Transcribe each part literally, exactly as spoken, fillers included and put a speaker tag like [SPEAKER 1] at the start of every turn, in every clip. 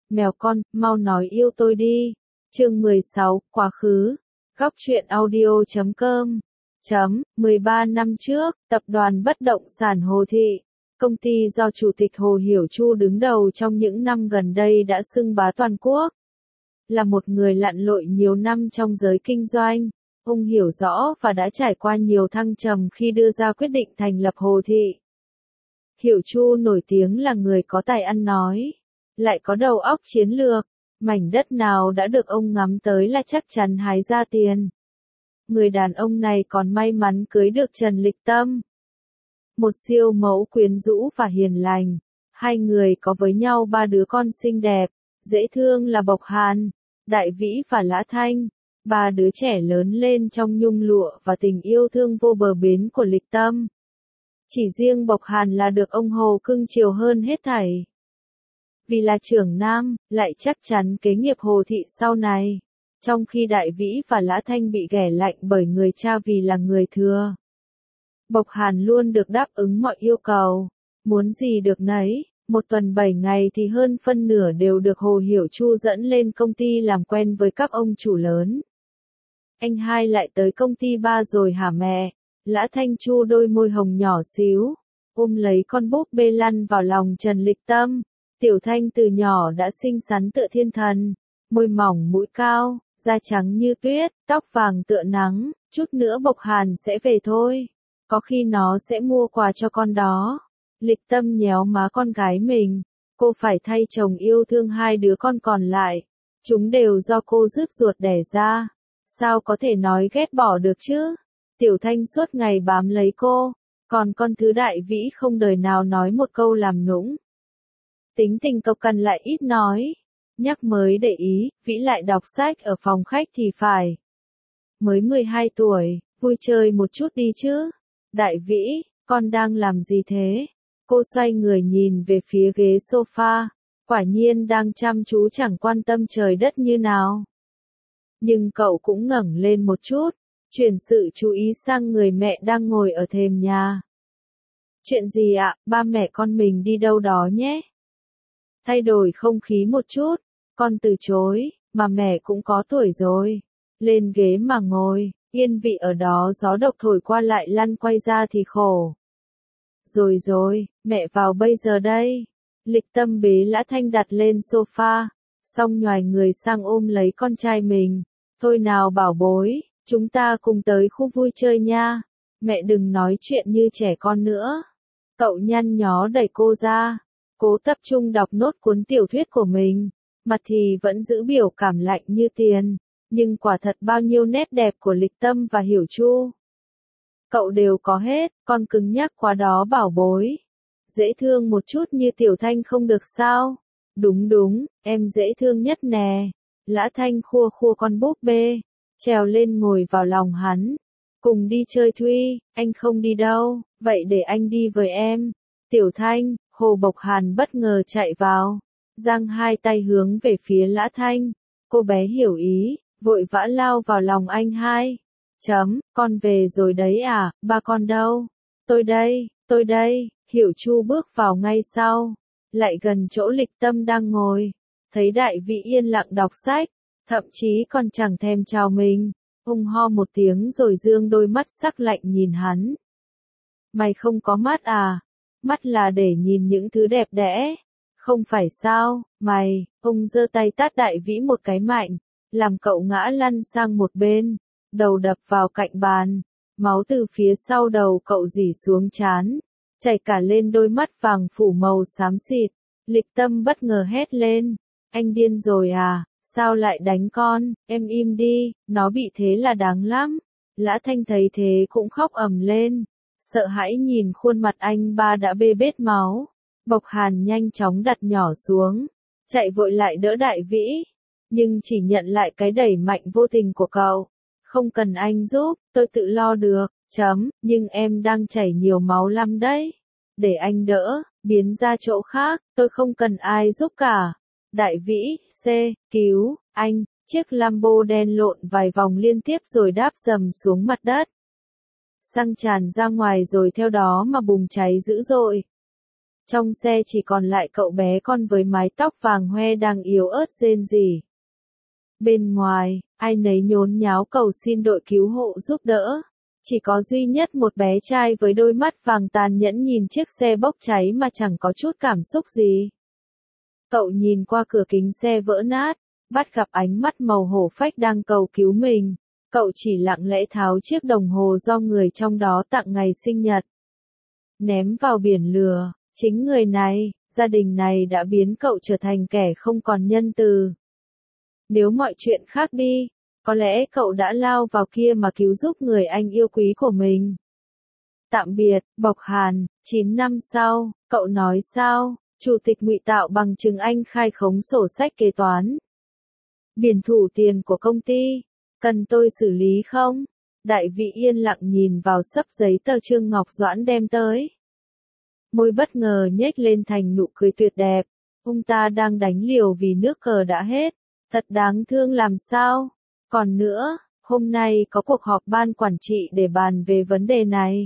[SPEAKER 1] Mèo con, mau nói yêu tôi đi. Chương mười sáu, quá khứ. Góc truyện audio chấm com. Chấm, mười ba năm trước, tập đoàn bất động sản Hồ Thị, công ty do Chủ tịch Hồ Hiểu Chu đứng đầu trong những năm gần đây đã xưng bá toàn quốc. Là một người lặn lội nhiều năm trong giới kinh doanh, ông hiểu rõ và đã trải qua nhiều thăng trầm khi đưa ra quyết định thành lập Hồ Thị. Hiểu Chu nổi tiếng là người có tài ăn nói, lại có đầu óc chiến lược, mảnh đất nào đã được ông ngắm tới là chắc chắn hái ra tiền. Người đàn ông này còn may mắn cưới được Trần Lịch Tâm, một siêu mẫu quyến rũ và hiền lành. Hai người có với nhau ba đứa con xinh đẹp, dễ thương là Bộc Hàn, Đại Vĩ và Lã Thanh. Ba đứa trẻ lớn lên trong nhung lụa và tình yêu thương vô bờ bến của Lịch Tâm. Chỉ riêng Bộc Hàn là được ông Hồ cưng chiều hơn hết thảy. Vì là trưởng nam, lại chắc chắn kế nghiệp Hồ Thị sau này. Trong khi Đại Vĩ và Lã Thanh bị ghẻ lạnh bởi người cha vì là người thừa. Bộc Hàn luôn được đáp ứng mọi yêu cầu, muốn gì được nấy. Một tuần bảy ngày thì hơn phân nửa đều được Hồ Hiểu Chu dẫn lên công ty làm quen với các ông chủ lớn. Anh hai lại tới công ty ba rồi hả mẹ? Lã Thanh chu đôi môi hồng nhỏ xíu, ôm lấy con búp bê lăn vào lòng Trần Lịch Tâm. Tiểu Thanh từ nhỏ đã xinh xắn tựa thiên thần, môi mỏng mũi cao, da trắng như tuyết, tóc vàng tựa nắng. Chút nữa Bộc Hàn sẽ về thôi, có khi nó sẽ mua quà cho con đó. Lịch Tâm nhéo má con gái mình, cô phải thay chồng yêu thương hai đứa con còn lại, chúng đều do cô rước ruột đẻ ra, sao có thể nói ghét bỏ được chứ. Tiểu Thanh suốt ngày bám lấy cô, còn con thứ Đại Vĩ không đời nào nói một câu làm nũng. Tính tình cộc cằn lại ít nói, nhắc mới để ý, Vĩ lại đọc sách ở phòng khách thì phải. Mới mười hai tuổi, vui chơi một chút đi chứ. Đại Vĩ, con đang làm gì thế? Cô xoay người nhìn về phía ghế sofa, quả nhiên đang chăm chú chẳng quan tâm trời đất như nào. Nhưng cậu cũng ngẩng lên một chút, chuyển sự chú ý sang người mẹ đang ngồi ở thềm nhà. Chuyện gì ạ, ba mẹ con mình đi đâu đó nhé? Thay đổi không khí một chút, con từ chối, mà mẹ cũng có tuổi rồi. Lên ghế mà ngồi, yên vị ở đó gió độc thổi qua lại lăn quay ra thì khổ. Rồi rồi, mẹ vào bây giờ đây. Lịch Tâm bế Lã Thanh đặt lên sofa, xong nhoài người sang ôm lấy con trai mình. Thôi nào bảo bối, chúng ta cùng tới khu vui chơi nha. Mẹ đừng nói chuyện như trẻ con nữa. Cậu nhăn nhó đẩy cô ra, cố tập trung đọc nốt cuốn tiểu thuyết của mình. Mặt thì vẫn giữ biểu cảm lạnh như tiền, nhưng quả thật bao nhiêu nét đẹp của Lịch Tâm và Hiểu Chu. Cậu đều có hết, con cứng nhắc quá đó bảo bối. Dễ thương một chút như Tiểu Thanh không được sao? Đúng đúng, em dễ thương nhất nè. Lã Thanh khua khua con búp bê, trèo lên ngồi vào lòng hắn. Cùng đi chơi Thuy, anh không đi đâu, vậy để anh đi với em. Tiểu Thanh, Hồ Bộc Hàn bất ngờ chạy vào, giang hai tay hướng về phía Lã Thanh. Cô bé hiểu ý, vội vã lao vào lòng anh hai. Chấm, con về rồi đấy à, ba con đâu? Tôi đây, tôi đây. Hiểu Chu bước vào ngay sau, lại gần chỗ Lịch Tâm đang ngồi, thấy Đại Vĩ yên lặng đọc sách, thậm chí còn chẳng thèm chào mình. Ông ho một tiếng rồi dương đôi mắt sắc lạnh nhìn hắn. Mày không có mắt à? Mắt là để nhìn những thứ đẹp đẽ, không phải sao? Mày, ông giơ tay tát Đại Vĩ một cái mạnh, làm cậu ngã lăn sang một bên, đầu đập vào cạnh bàn, máu từ phía sau đầu cậu rỉ xuống trán, chảy cả lên đôi mắt vàng phủ màu xám xịt. Lịch Tâm bất ngờ hét lên, anh điên rồi à, sao lại đánh con, em im đi, nó bị thế là đáng lắm. Lã Thanh thấy thế cũng khóc ầm lên, sợ hãi nhìn khuôn mặt anh ba đã bê bết máu. Bộc Hàn nhanh chóng đặt nhỏ xuống, chạy vội lại đỡ Đại Vĩ, nhưng chỉ nhận lại cái đẩy mạnh vô tình của cậu. Không cần anh giúp, tôi tự lo được. Chấm, nhưng em đang chảy nhiều máu lắm đấy. Để anh đỡ, biến ra chỗ khác, tôi không cần ai giúp cả. Đại Vĩ, C, cứu, anh. Chiếc Lambo đen lộn vài vòng liên tiếp rồi đáp dầm xuống mặt đất. Xăng tràn ra ngoài rồi theo đó mà bùng cháy dữ dội. Trong xe chỉ còn lại cậu bé con với mái tóc vàng hoe đang yếu ớt rên rỉ. Bên ngoài, ai nấy nhốn nháo cầu xin đội cứu hộ giúp đỡ. Chỉ có duy nhất một bé trai với đôi mắt vàng tàn nhẫn nhìn chiếc xe bốc cháy mà chẳng có chút cảm xúc gì. Cậu nhìn qua cửa kính xe vỡ nát, bắt gặp ánh mắt màu hổ phách đang cầu cứu mình. Cậu chỉ lặng lẽ tháo chiếc đồng hồ do người trong đó tặng ngày sinh nhật. Ném vào biển lửa, chính người này, gia đình này đã biến cậu trở thành kẻ không còn nhân từ. Nếu mọi chuyện khác đi, có lẽ cậu đã lao vào kia mà cứu giúp người anh yêu quý của mình. Tạm biệt, Bộc Hàn, chín năm sau, cậu nói sao? Chủ tịch ngụy tạo bằng chứng anh khai khống sổ sách kế toán. Biển thủ tiền của công ty, cần tôi xử lý không? Đại vị yên lặng nhìn vào xấp giấy tờ Trương Ngọc Doãn đem tới. Môi bất ngờ nhếch lên thành nụ cười tuyệt đẹp. Ông ta đang đánh liều vì nước cờ đã hết. Thật đáng thương làm sao? Còn nữa, hôm nay có cuộc họp ban quản trị để bàn về vấn đề này.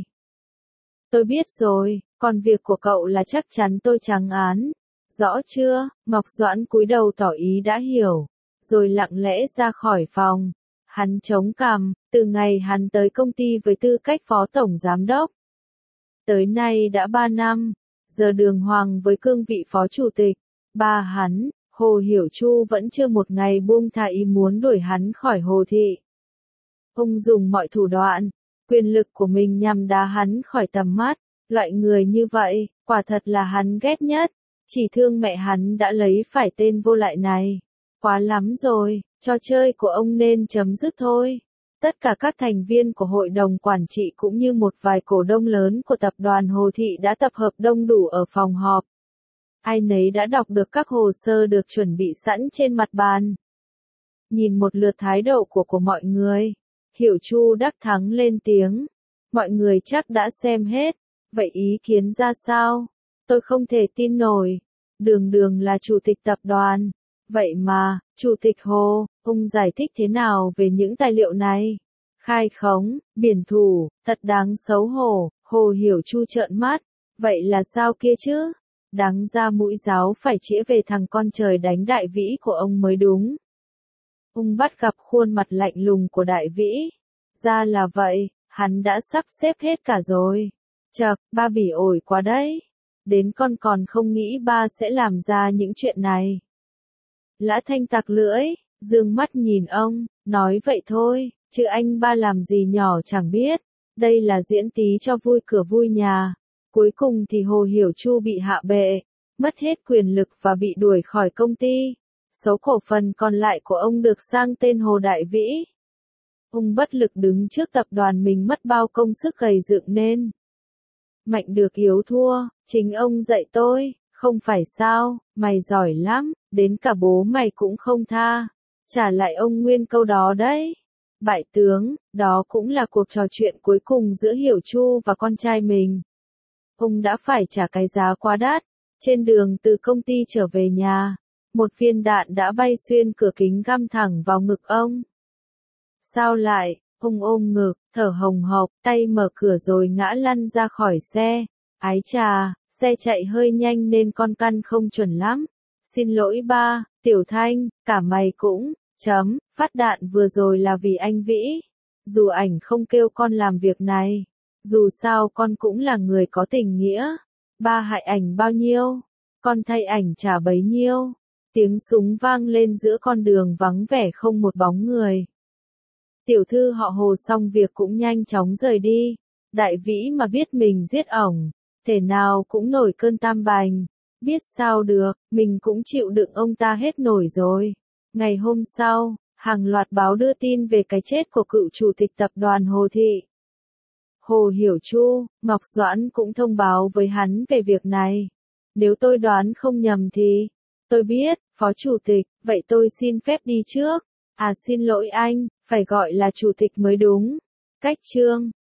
[SPEAKER 1] Tôi biết rồi, còn việc của cậu là chắc chắn tôi trắng án. Rõ chưa? Ngọc Doãn cúi đầu tỏ ý đã hiểu, rồi lặng lẽ ra khỏi phòng. Hắn chống cằm, từ ngày hắn tới công ty với tư cách phó tổng giám đốc. Tới nay đã ba năm, giờ đường hoàng với cương vị phó chủ tịch. Ba hắn, Hồ Hiểu Chu vẫn chưa một ngày buông tha ý muốn đuổi hắn khỏi Hồ Thị. Ông dùng mọi thủ đoạn, quyền lực của mình nhằm đá hắn khỏi tầm mắt. Loại người như vậy, quả thật là hắn ghét nhất. Chỉ thương mẹ hắn đã lấy phải tên vô lại này. Quá lắm rồi, trò chơi của ông nên chấm dứt thôi. Tất cả các thành viên của hội đồng quản trị cũng như một vài cổ đông lớn của tập đoàn Hồ Thị đã tập hợp đông đủ ở phòng họp. Ai nấy đã đọc được các hồ sơ được chuẩn bị sẵn trên mặt bàn. Nhìn một lượt thái độ của của mọi người, Hiểu Chu đắc thắng lên tiếng. Mọi người chắc đã xem hết, vậy ý kiến ra sao? Tôi không thể tin nổi. Đường Đường là chủ tịch tập đoàn. Vậy mà, chủ tịch Hồ, ông giải thích thế nào về những tài liệu này? Khai khống, biển thủ, thật đáng xấu hổ. Hồ Hiểu Chu trợn mắt. Vậy là sao kia chứ? Đáng ra mũi giáo phải chĩa về thằng con trời đánh Đại Vĩ của ông mới đúng. Ông bắt gặp khuôn mặt lạnh lùng của Đại Vĩ. Ra là vậy, hắn đã sắp xếp hết cả rồi. Chậc, ba bỉ ổi quá đấy. Đến con còn không nghĩ ba sẽ làm ra những chuyện này. Lã Thanh tặc lưỡi, dương mắt nhìn ông, nói vậy thôi, chứ anh ba làm gì nhỏ chẳng biết. Đây là diễn tí cho vui cửa vui nhà. Cuối cùng thì Hồ Hiểu Chu bị hạ bệ, mất hết quyền lực và bị đuổi khỏi công ty. Số cổ phần còn lại của ông được sang tên Hồ Đại Vĩ. Ông bất lực đứng trước tập đoàn mình mất bao công sức gầy dựng nên. Mạnh được yếu thua, chính ông dạy tôi, không phải sao, mày giỏi lắm, đến cả bố mày cũng không tha. Trả lại ông nguyên câu đó đấy. Bại tướng, đó cũng là cuộc trò chuyện cuối cùng giữa Hiểu Chu và con trai mình. Ông đã phải trả cái giá quá đắt. Trên đường từ công ty trở về nhà, một viên đạn đã bay xuyên cửa kính găm thẳng vào ngực ông. Sao lại? Ông ôm ngực, thở hồng hộc, tay mở cửa rồi ngã lăn ra khỏi xe. Ái chà, xe chạy hơi nhanh nên con căn không chuẩn lắm. Xin lỗi ba, Tiểu Thanh, cả mày cũng, chấm, phát đạn vừa rồi là vì anh Vĩ. Dù ảnh không kêu con làm việc này. Dù sao con cũng là người có tình nghĩa. Ba hại ảnh bao nhiêu, con thay ảnh trả bấy nhiêu. Tiếng súng vang lên giữa con đường vắng vẻ không một bóng người. Tiểu thư họ Hồ xong việc cũng nhanh chóng rời đi. Đại Vĩ mà biết mình giết ổng, thể nào cũng nổi cơn tam bành. Biết sao được, mình cũng chịu đựng ông ta hết nổi rồi. Ngày hôm sau, hàng loạt báo đưa tin về cái chết của cựu chủ tịch tập đoàn Hồ Thị. Hồ Hiểu Chu, Ngọc Doãn cũng thông báo với hắn về việc này. Nếu tôi đoán không nhầm thì, tôi biết, phó chủ tịch, vậy tôi xin phép đi trước. À xin lỗi anh, phải gọi là chủ tịch mới đúng. Cách chương